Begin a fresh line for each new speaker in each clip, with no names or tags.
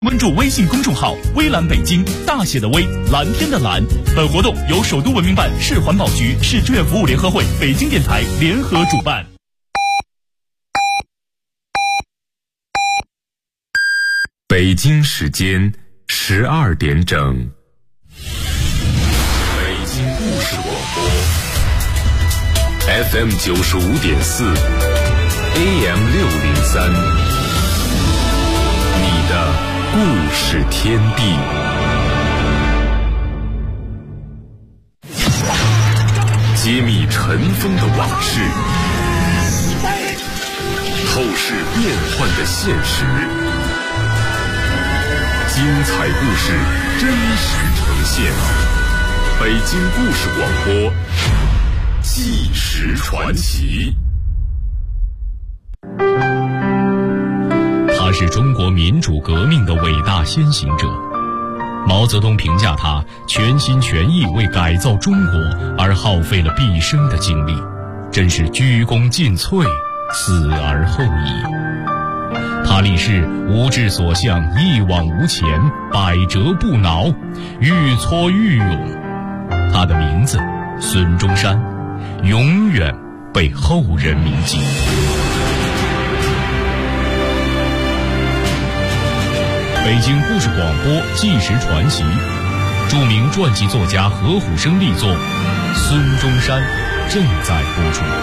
关注微信公众号“微蓝北京”，大写的微，蓝天的蓝。本活动由首都文明办、市环保局、市志愿服务联合会、北京电台联合主办。
北京时间12点整。北京故事广播 FM 95.4 AM 603，你的故事天地。揭秘尘封的往事，透视变幻的现实，精彩故事真实呈现。北京故事广播，纪实传奇。
他是中国民主革命的伟大先行者。毛泽东评价他全心全意为改造中国而耗费了毕生的精力，真是鞠躬尽瘁，死而后已。他立誓无志所向，一往无前，百折不挠，愈挫愈勇。他的名字孙中山，永远被后人铭记。北京故事广播纪实传奇，著名传记作家何虎生力作《孙中山》正在播出。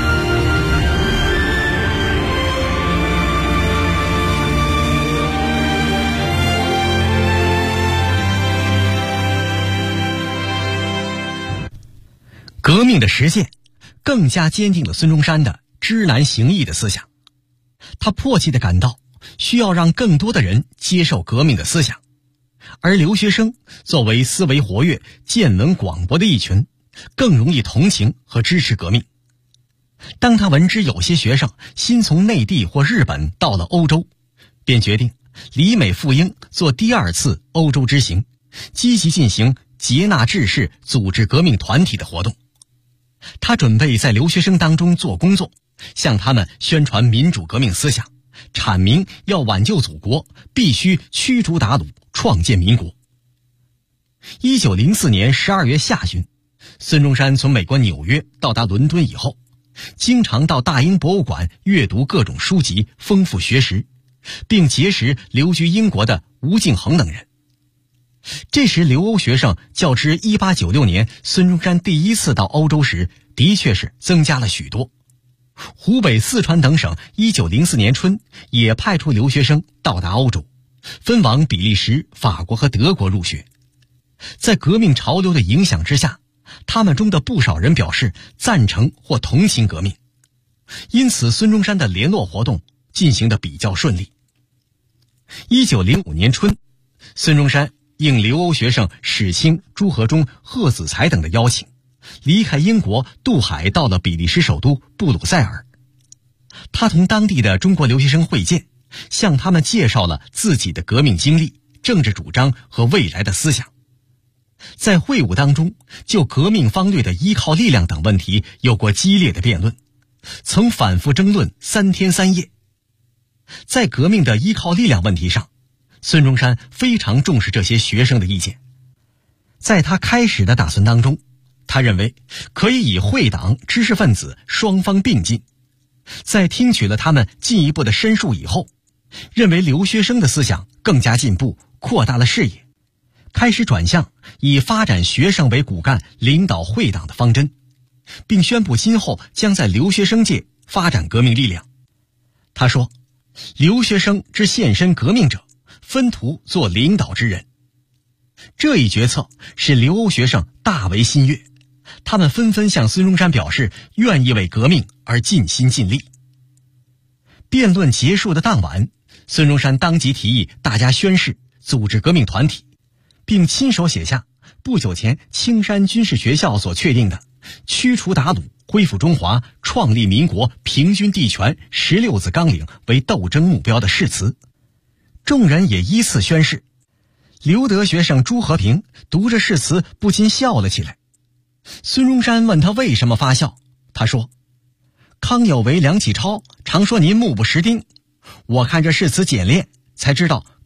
革命的实践更加坚定了孙中山的知难行易的思想。他迫切地感到需要让更多的人接受革命的思想，而留学生作为思维活跃、见闻广博的一群，更容易同情和支持革命。当他闻知有些学生新从内地或日本到了欧洲，便决定离美赴英做第二次欧洲之行，积极进行接纳志士、组织革命团体的活动。他准备在留学生当中做工作，向他们宣传民主革命思想，阐明要挽救祖国，必须驱逐鞑虏，创建民国。1904年12月下旬，孙中山从美国纽约到达伦敦以后，经常到大英博物馆阅读各种书籍，丰富学识，并结识留居英国的吴敬恒等人。这时留欧学生较之1896年孙中山第一次到欧洲时，的确是增加了许多。湖北、四川等省1904年春也派出留学生到达欧洲，分往比利时、法国和德国入学。在革命潮流的影响之下，他们中的不少人表示赞成或同情革命，因此孙中山的联络活动进行得比较顺利。1905年春，孙中山应留欧学生史清、朱和忠、贺子才等的邀请，离开英国渡海到了比利时首都布鲁塞尔。他同当地的中国留学生会见，向他们介绍了自己的革命经历、政治主张和未来的思想。在会晤当中，就革命方略的依靠力量等问题有过激烈的辩论，曾反复争论3天3夜。在革命的依靠力量问题上，孙中山非常重视这些学生的意见。在他开始的打算当中，他认为可以以会党、知识分子双方并进。在听取了他们进一步的申述以后，认为留学生的思想更加进步，扩大了视野，开始转向以发展学生为骨干，领导会党的方针，并宣布今后将在留学生界发展革命力量。他说，留学生之献身革命者，分途做领导之人。这一决策使留欧学生大为欣悦，他们纷纷向孙中山表示愿意为革命而尽心尽力。辩论结束的当晚，孙中山当即提议大家宣誓组织革命团体，并亲手写下不久前青山军事学校所确定的驱除鞑虏、恢复中华、创立民国、平均地权16字纲领为斗争目标的誓词。众人也依次宣誓。留德学生朱和平读着誓词不禁笑了起来。孙中山问他为什么发笑，他说，康有为、梁启超常说您目不识丁，我看这誓词简练，才知道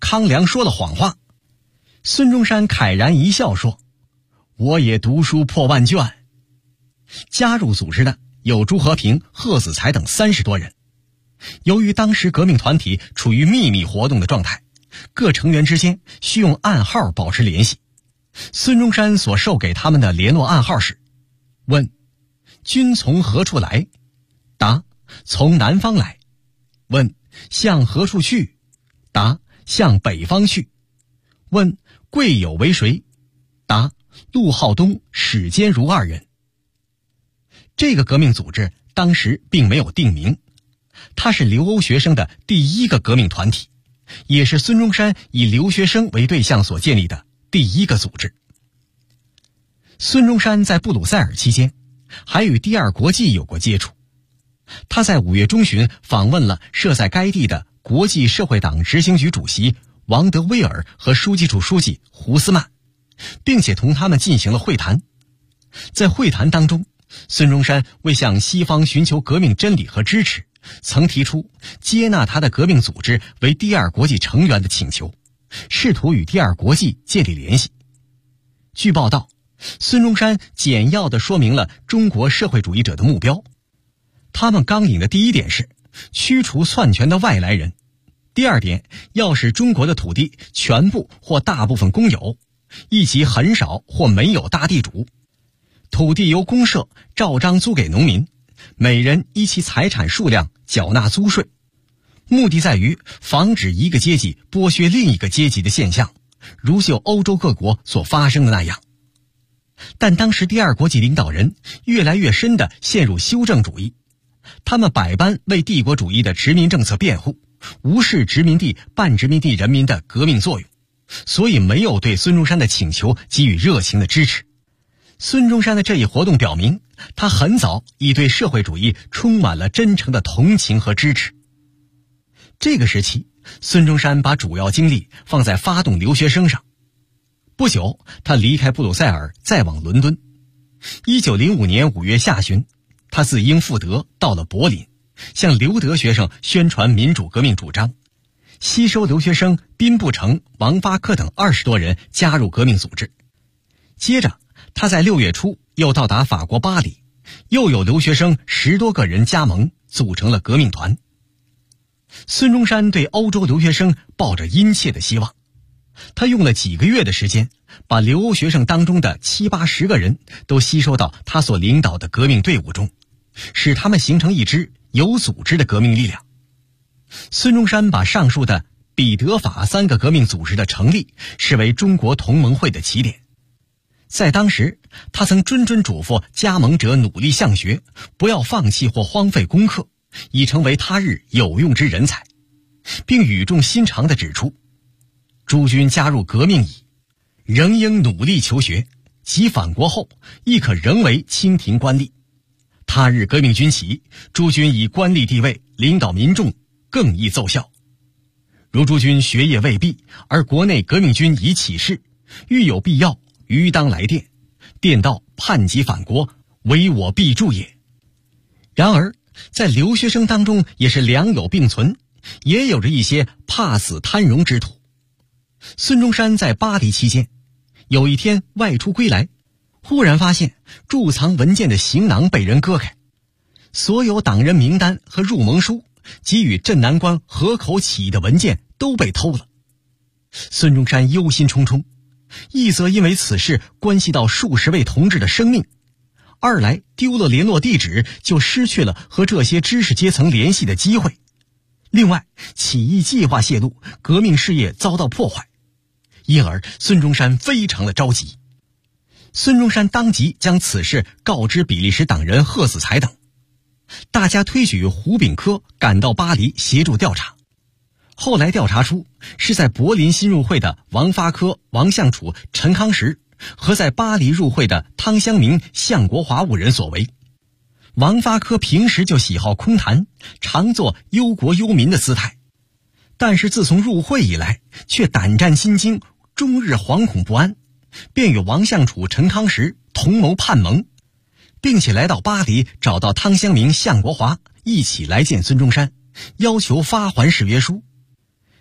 康梁说了谎话。孙中山慨然一笑说：“我也读书破万卷。”加入组织的有朱和平、贺子才等30多人。由于当时革命团体处于秘密活动的状态，各成员之间需用暗号保持联系。孙中山所授给他们的联络暗号是：问君从何处来？答从南方来。问向何处去？答向北方去。问贵友为谁？答陆浩东、史坚如2人。这个革命组织当时并没有定名，它是留欧学生的第一个革命团体，也是孙中山以留学生为对象所建立的第一个组织。孙中山在布鲁塞尔期间还与第二国际有过接触。他在5月中旬访问了设在该地的国际社会党执行局主席王德威尔和书记处书记胡斯曼，并且同他们进行了会谈。在会谈当中，孙中山为向西方寻求革命真理和支持，曾提出接纳他的革命组织为第二国际成员的请求，试图与第二国际建立联系。据报道，孙中山简要地说明了中国社会主义者的目标。他们纲领的第一点是驱除篡权的外来人，第二点要使中国的土地全部或大部分公有，以及很少或没有大地主，土地由公社照章租给农民，每人依其财产数量缴纳租税，目的在于防止一个阶级剥削另一个阶级的现象，如就欧洲各国所发生的那样。但当时第二国际领导人越来越深地陷入修正主义，他们百般为帝国主义的殖民政策辩护，无视殖民地半殖民地人民的革命作用，所以没有对孙中山的请求给予热情的支持。孙中山的这一活动表明，他很早已对社会主义充满了真诚的同情和支持。这个时期，孙中山把主要精力放在发动留学生上。不久，他离开布鲁塞尔，再往伦敦。1905年5月下旬，他自英赴德，到了柏林，向留德学生宣传民主革命主张，吸收留学生宾布成、王发科等20多人加入革命组织。接着，他在6月初又到达法国巴黎，又有留学生10多个人加盟，组成了革命团。孙中山对欧洲留学生抱着殷切的希望，他用了几个月的时间，把留欧学生当中的70、80个人都吸收到他所领导的革命队伍中，使他们形成一支有组织的革命力量。孙中山把上述的彼得法3个革命组织的成立视为中国同盟会的起点。在当时，他曾谆谆嘱咐加盟者努力向学，不要放弃或荒废功课，以成为他日有用之人才，并语重心长地指出：诸君加入革命矣，仍应努力求学，及返国后亦可仍为清廷官吏。他日革命军起，诸君以官吏地位领导民众，更易奏效。如诸君学业未毕，而国内革命军已起事，欲有必要，余当来电，电到叛急返国，唯我必助也。然而，在留学生当中也是良莠并存，也有着一些怕死贪荣之徒。孙中山在巴黎期间，有一天外出归来，忽然发现贮藏文件的行囊被人割开，所有党人名单和入盟书及与镇南关河口起义的文件都被偷了。孙中山忧心忡忡，一则因为此事关系到数十位同志的生命，二来丢了联络地址，就失去了和这些知识阶层联系的机会。另外，起义计划泄露，革命事业遭到破坏，因而孙中山非常的着急。孙中山当即将此事告知比利时党人贺子才等，大家推举胡炳科赶到巴黎协助调查。后来调查出是在柏林新入会的王发科、王相楚、陈康实和在巴黎入会的汤湘明、向国华5人所为。王发科平时就喜好空谈，常做忧国忧民的姿态，但是自从入会以来，却胆战心惊，终日惶恐不安，便与王相楚、陈康实同谋叛盟，并且来到巴黎找到汤湘明、向国华，一起来见孙中山，要求发还誓约书。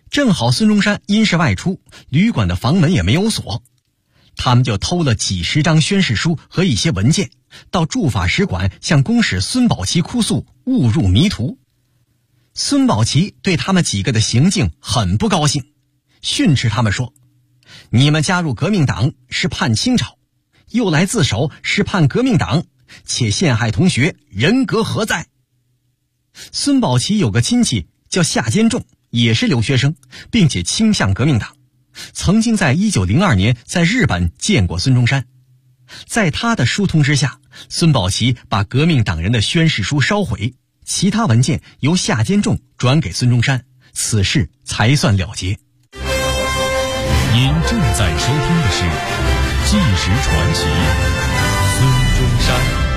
正好孙中山因事外出，旅馆的房门也没有锁，他们就偷了几十张宣誓书和一些文件，到驻法使馆向公使孙宝琦哭诉误入迷途。孙宝琦对他们几个的行径很不高兴，训斥他们说：你们加入革命党是叛清朝，又来自首是叛革命党，且陷害同学，人格何在？孙宝琦有个亲戚叫夏坚仲，也是留学生，并且倾向革命党，曾经在1902年在日本见过孙中山。在他的疏通之下，孙宝琦把革命党人的宣誓书烧毁，其他文件由夏坚仲转给孙中山，此事才算了结。
您正在收听的是《纪实传奇》，孙中山。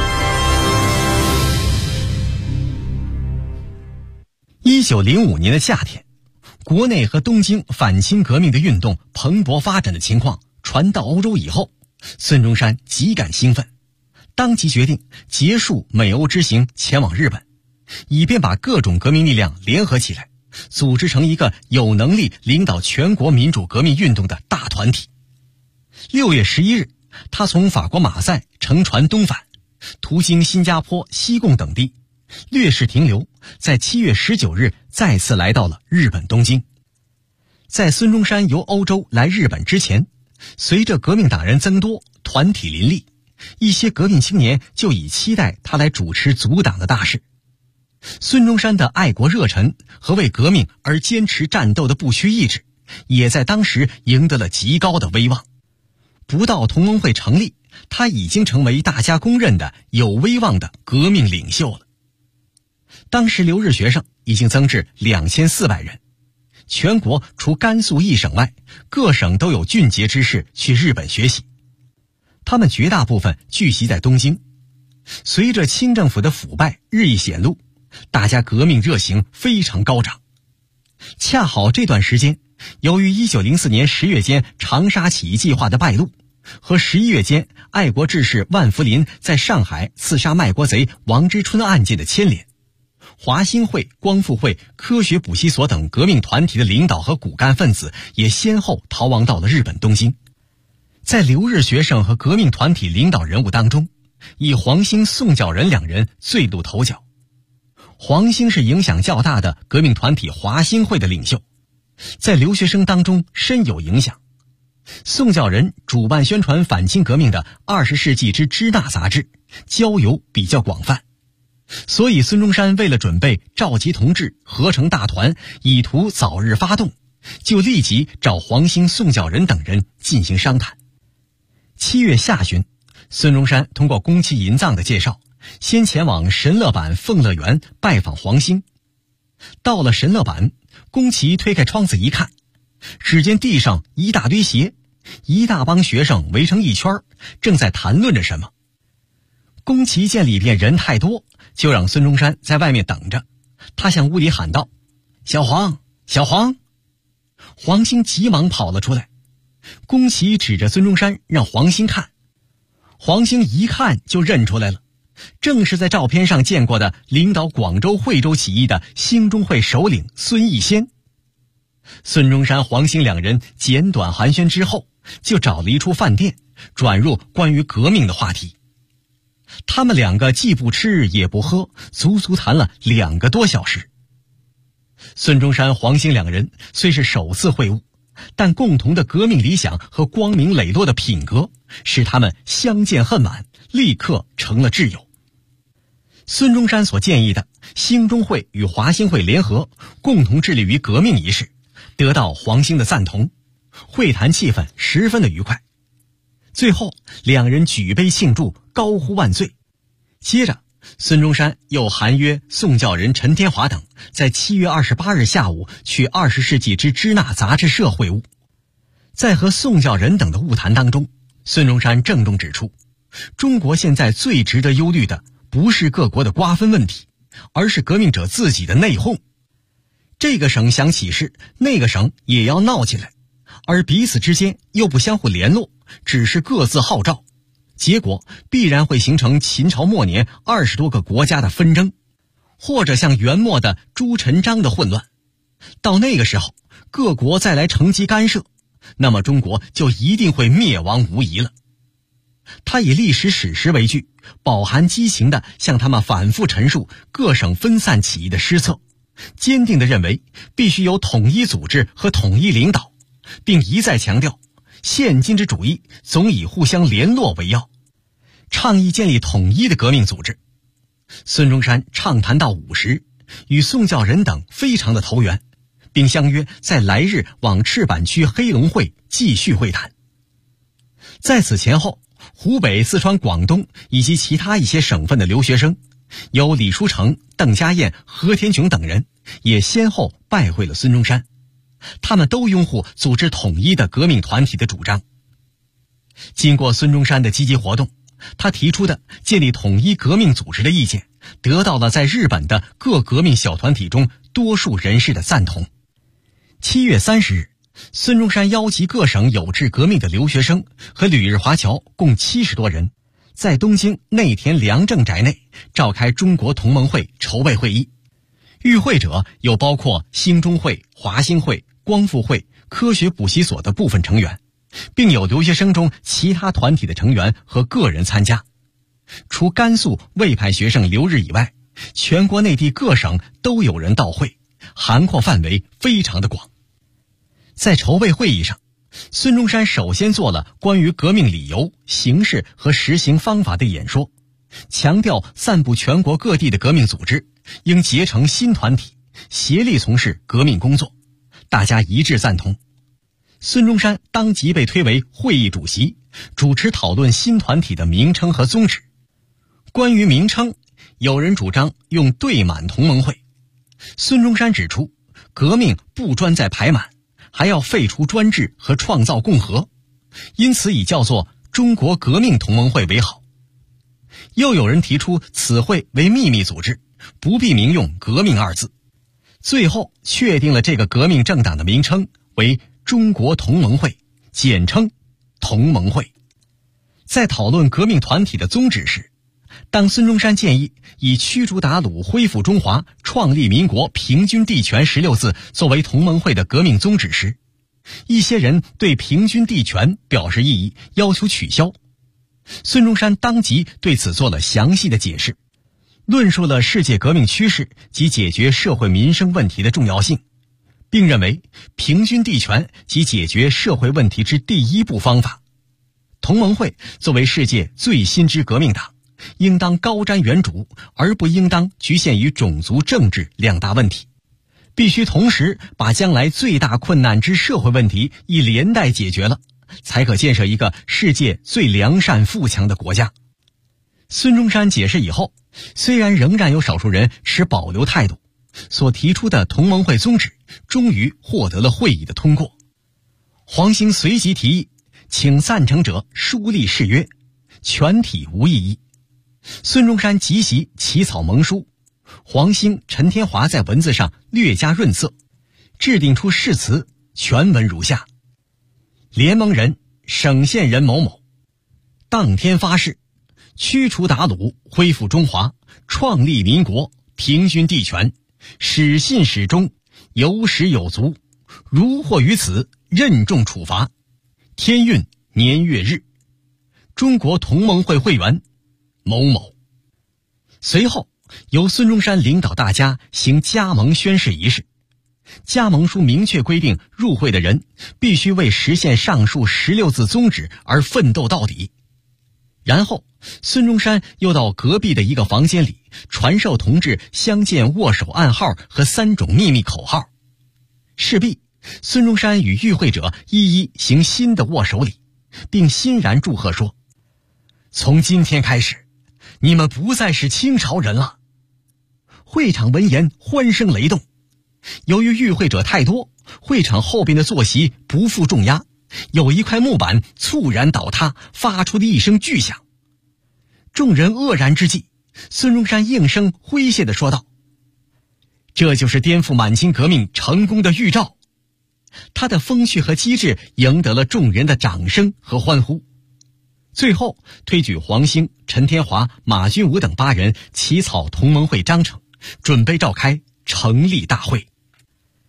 1905年的夏天，国内和东京反清革命的运动蓬勃发展的情况传到欧洲以后，孙中山极感兴奋，当即决定结束美欧之行，前往日本，以便把各种革命力量联合起来，组织成一个有能力领导全国民主革命运动的大团体。6月11日，他从法国马赛乘船东返，途经新加坡、西贡等地，略事停留，在7月19日再次来到了日本东京。在孙中山由欧洲来日本之前，随着革命党人增多，团体林立，一些革命青年就已期待他来主持组党的大事。孙中山的爱国热忱和为革命而坚持战斗的不屈意志，也在当时赢得了极高的威望。不到同盟会成立，他已经成为大家公认的有威望的革命领袖了。当时留日学生已经增至2400人，全国除甘肃一省外，各省都有俊杰之士去日本学习，他们绝大部分聚集在东京。随着清政府的腐败日益显露，大家革命热情非常高涨。恰好这段时间，由于1904年10月间长沙起义计划的败露，和11月间爱国志士万福林在上海刺杀卖国贼王之春案件的牵连，华兴会、光复会、科学补习所等革命团体的领导和骨干分子也先后逃亡到了日本东京。在留日学生和革命团体领导人物当中，以黄兴、宋教仁两人最露头角。黄兴是影响较大的革命团体华兴会的领袖，在留学生当中深有影响。宋教仁主办宣传反清革命的《20世纪之支那》杂志，交友比较广泛，所以孙中山为了准备召集同志合成大团，以图早日发动，就立即找黄兴、宋教仁等人进行商谈。7月下旬，孙中山通过宫崎银藏的介绍，先前往神乐坂凤乐园拜访黄兴。到了神乐坂，宫崎推开窗子一看，只见地上一大堆鞋，一大帮学生围成一圈，正在谈论着什么。宫崎见里边人太多，就让孙中山在外面等着。他向屋里喊道：小黄，小黄！黄兴急忙跑了出来。宫崎指着孙中山让黄兴看，黄兴一看就认出来了，正是在照片上见过的领导广州、惠州起义的兴中会首领孙逸仙。孙中山、黄兴两人简短寒暄之后，就找了一处饭店，转入关于革命的话题。他们两个既不吃也不喝，足足谈了2个多小时。孙中山、黄兴两人虽是首次会晤，但共同的革命理想和光明磊落的品格，使他们相见恨晚，立刻成了挚友。孙中山所建议的兴中会与华兴会联合，共同致力于革命一事，得到黄兴的赞同，会谈气氛十分的愉快。最后两人举杯庆祝，高呼万岁。接着孙中山又函约宋教仁、陈天华等在7月28日下午去20世纪之支那杂志社会晤。在和宋教仁等的晤谈当中，孙中山郑重指出，中国现在最值得忧虑的不是各国的瓜分问题，而是革命者自己的内讧。这个省想起事，那个省也要闹起来，而彼此之间又不相互联络，只是各自号召，结果必然会形成秦朝末年20多个国家的纷争，或者像元末的朱陈章的混乱。 到那个时候，各国再来乘机干涉，那么中国就一定会灭亡无疑了。他以历史史实为据，饱含激情地向他们反复陈述各省分散起义的失策，坚定地认为必须有统一组织和统一领导，并一再强调现今之主义总以互相联络为要，倡议建立统一的革命组织。孙中山畅谈到50，与宋教仁等非常的投缘，并相约在来日往赤坂区黑龙会继续会谈。在此前后，湖北、四川、广东以及其他一些省份的留学生，有李书成、邓家燕、何天琼等人，也先后拜会了孙中山。他们都拥护组织统一的革命团体的主张。经过孙中山的积极活动，他提出的建立统一革命组织的意见，得到了在日本的各革命小团体中多数人士的赞同。7月30日，孙中山邀集各省有志革命的留学生和旅日华侨共70多人，在东京内田良政宅内召开中国同盟会筹备会议。与会者有包括兴中会、华兴会、光复会、科学补习所的部分成员，并有留学生中其他团体的成员和个人参加。除甘肃魏派学生留日以外，全国内地各省都有人到会，涵括范围非常的广。在筹备会议上，孙中山首先做了关于革命理由、形式和实行方法的演说，强调散布全国各地的革命组织应结成新团体，协力从事革命工作，大家一致赞同。孙中山当即被推为会议主席，主持讨论新团体的名称和宗旨。关于名称，有人主张用对满同盟会。孙中山指出，革命不专在排满，还要废除专制和创造共和，因此以叫做中国革命同盟会为好。又有人提出此会为秘密组织，不必明用革命二字，最后确定了这个革命政党的名称为中国同盟会，简称同盟会。在讨论革命团体的宗旨时，当孙中山建议以驱逐鞑虏、恢复中华、创立民国、平均地权16字作为同盟会的革命宗旨时，一些人对平均地权表示异议，要求取消。孙中山当即对此做了详细的解释，论述了世界革命趋势及解决社会民生问题的重要性，并认为平均地权即解决社会问题之第一步方法。同盟会作为世界最新之革命党，应当高瞻远瞩，而不应当局限于种族政治两大问题，必须同时把将来最大困难之社会问题一连带解决了，才可建设一个世界最良善富强的国家。孙中山解释以后，虽然仍然有少数人持保留态度，所提出的同盟会宗旨终于获得了会议的通过。黄兴随即提议，请赞成者书立誓约，全体无异议。孙中山即席起草盟书，黄兴、陈天华在文字上略加润色，制定出誓词，全文如下：联盟人省县人某某，当天发誓，驱除鞑虏，恢复中华，创立民国，平均地权，始信始终，有始有足，如获于此，任重处罚。天运年月日，中国同盟会会员某某。随后由孙中山领导大家行加盟宣誓仪式。加盟书明确规定，入会的人必须为实现上述16字宗旨而奋斗到底。然后孙中山又到隔壁的一个房间里传授同志相见握手暗号和3种秘密口号。事毕，孙中山与与会者一一行新的握手礼，并欣然祝贺说：从今天开始，你们不再是清朝人了。会场闻言欢声雷动。由于与会者太多，会场后边的坐席不负重压，有一块木板猝然倒塌，发出的一声巨响。众人愕然之际，孙中山应声诙谐地说道：这就是颠覆满清革命成功的预兆。他的风趣和机智赢得了众人的掌声和欢呼。最后推举黄兴、陈天华、马君武等8人起草同盟会章程，准备召开成立大会。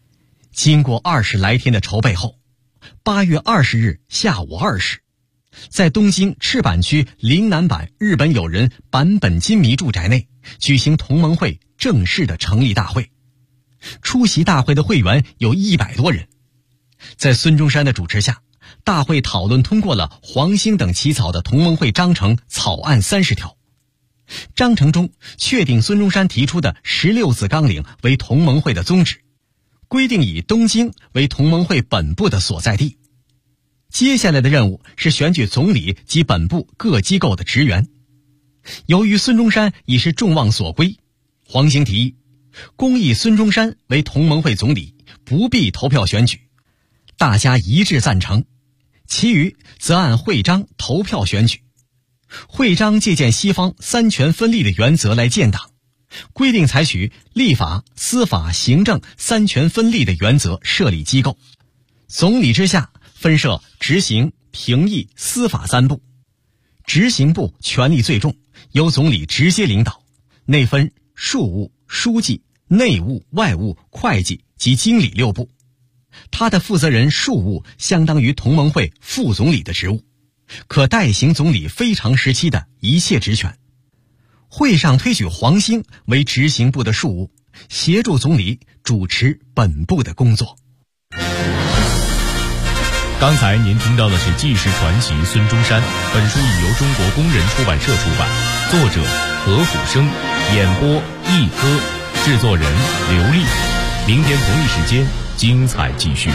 经过20来天的筹备后，8月20日下午2时，在东京赤坂区陵南坂日本友人坂本金弥住宅内举行同盟会正式的成立大会。出席大会的会员有100多人。在孙中山的主持下，大会讨论通过了黄兴等起草的同盟会章程草案30条。章程中确定孙中山提出的16字纲领为同盟会的宗旨，规定以东京为同盟会本部的所在地。接下来的任务是选举总理及本部各机构的职员。由于孙中山已是众望所归，黄兴提议公议孙中山为同盟会总理，不必投票选举，大家一致赞成，其余则按会章投票选举。会章借鉴西方三权分立的原则来建党，规定采取立法、司法、行政三权分立的原则设立机构，总理之下分设执行、评议、司法3部。执行部权力最重，由总理直接领导，内分庶务、书记、内务、外务、会计及经理6部。他的负责人庶务相当于同盟会副总理的职务，可代行总理非常时期的一切职权。会上推举黄兴为执行部的庶务，协助总理主持本部的工作。
刚才您听到的是《纪实传奇孙中山》，本书已由中国工人出版社出版，作者何虎生，演播一哥，制作人刘丽。明天同一时间精彩继续。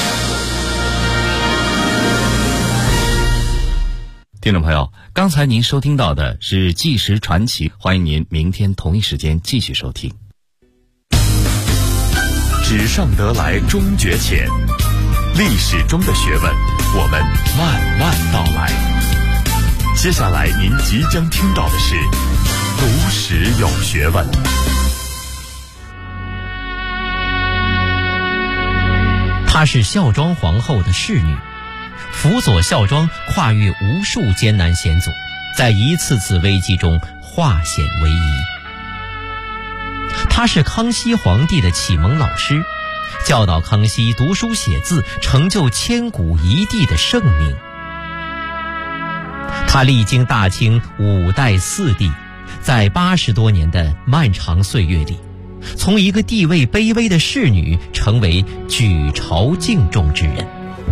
听众朋友，刚才您收听到的是《纪实传奇》，欢迎您明天同一时间继续收听。
纸上得来终觉浅，历史中的学问，我们慢慢道来。接下来您即将听到的是读史有学问。
她是孝庄皇后的侍女，辅佐孝庄跨越无数艰难险阻，在一次次危机中化险为夷。她是康熙皇帝的启蒙老师，教导康熙读书写字，成就千古一帝的盛名。她历经大清5代4帝，在80多年的漫长岁月里，从一个地位卑微的侍女成为举朝敬重之人。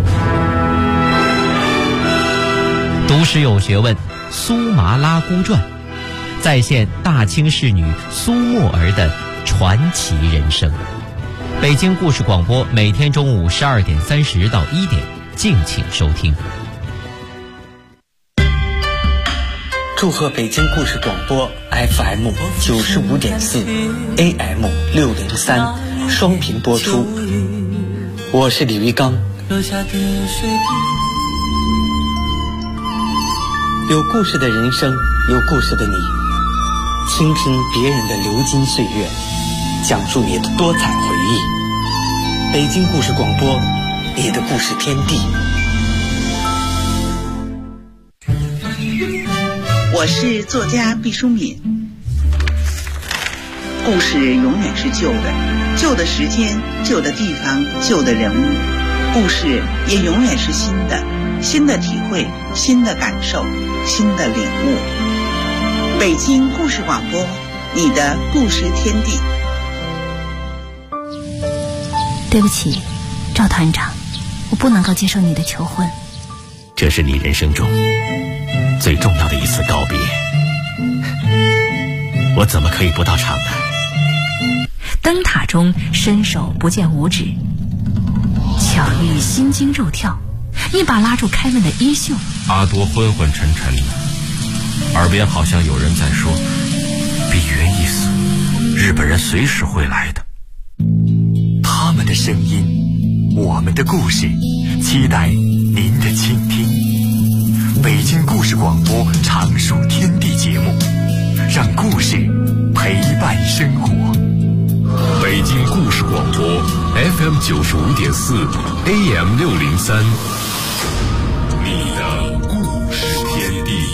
读史有学问，苏麻拉姑传再现大清侍女苏沫儿的传奇人生。北京故事广播每天中午12点30到1点，敬请收听。
祝贺北京故事广播 FM 95.4 AM 603双频播出。我是李玉刚。有故事的人生，有故事的你，倾听别人的流金岁月，讲述你的多彩回忆。北京故事广播，你的故事天地。
我是作家毕淑敏。故事永远是旧的，旧的时间，旧的地方，旧的人物。故事也永远是新的，新的体会，新的感受，新的领悟。北京故事广播，你的故事天地。
对不起，赵团长，我不能够接受你的求婚。
这是你人生中最重要的一次告别，我怎么可以不到场呢？
灯塔中伸手不见五指，巧遇心惊肉跳，一把拉住开门的衣袖。
阿多昏昏沉沉的，耳边好像有人在说：比原一死，日本人随时会来的。
他们的声音，我们的故事，期待您的倾听。北京故事广播常数天地节目，让故事陪伴生活。
北京故事广播 FM 95.4 AM 603，你的故事天地。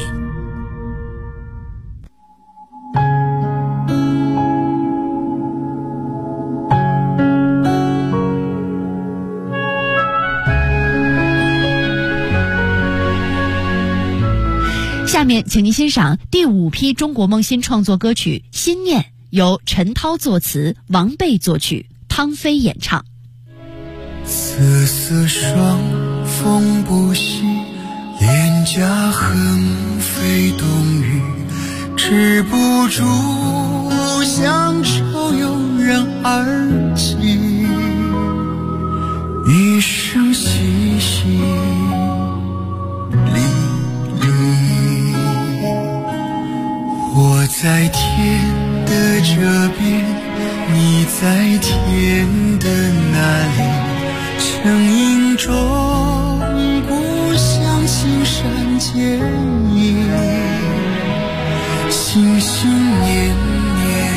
下面请您欣赏第5批中国梦新创作歌曲《心念》，由陈涛作词，王贝作曲，汤飞演唱。
瑟瑟双风不息，脸颊横飞冬雨，止不住乡愁油然而起，一声淅淅沥沥。我在天的这边，你在天的那里，成影中故乡青山见影，心心念念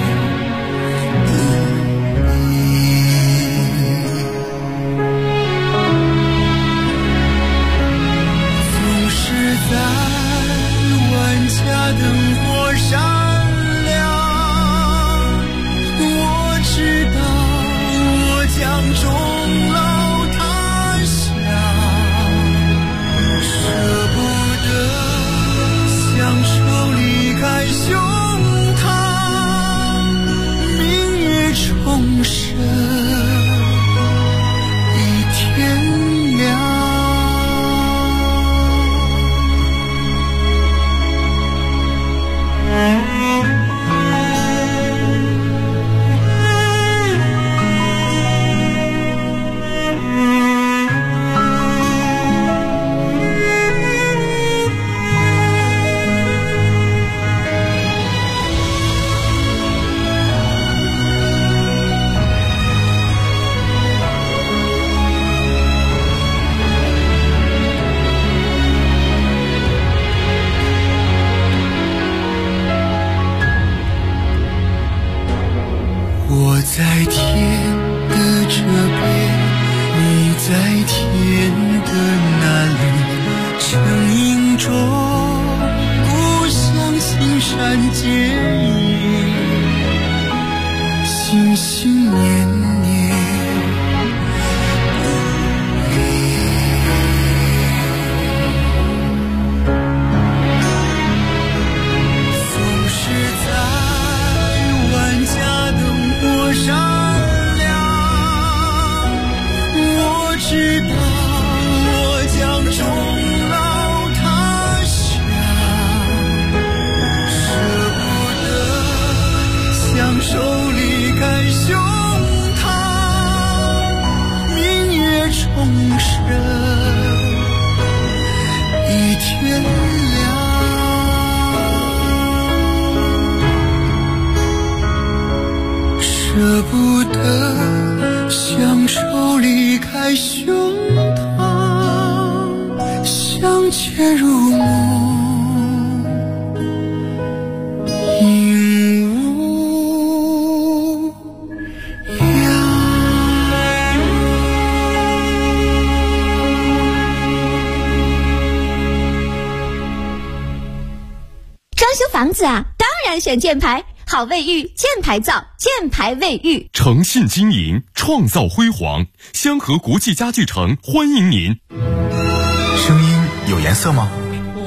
总是在万家灯火闪亮，我知道我将终老他乡，舍不得乡愁离开胸膛，明月重生一天亮。我在天的这边，你在天的那里，成影中故乡青山见影，心心念念不离，总是在万家灯火闪亮，我知道我将终老他乡，舍不得相守离开胸膛，明月重生一天亮。舍不得乡愁离开胸膛，相见如梦应无恙。
装修房子啊，当然选箭牌。好卫浴，箭牌造，箭牌卫浴，
诚信经营，创造辉煌。香河国际家具城欢迎您。
声音有颜色吗？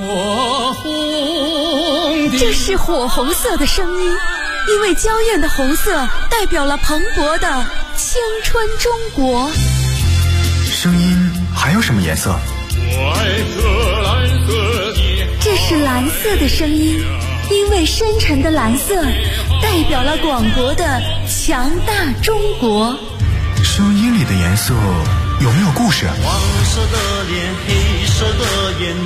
这是火红色的声音，因为娇艳的红色代表了蓬勃的青春中国。
声音还有什么颜色？
这是蓝色的声音，因为深沉的蓝色代表了广博的强大中国。
声音里的颜色有没有故事？
黄色的脸，黑色的眼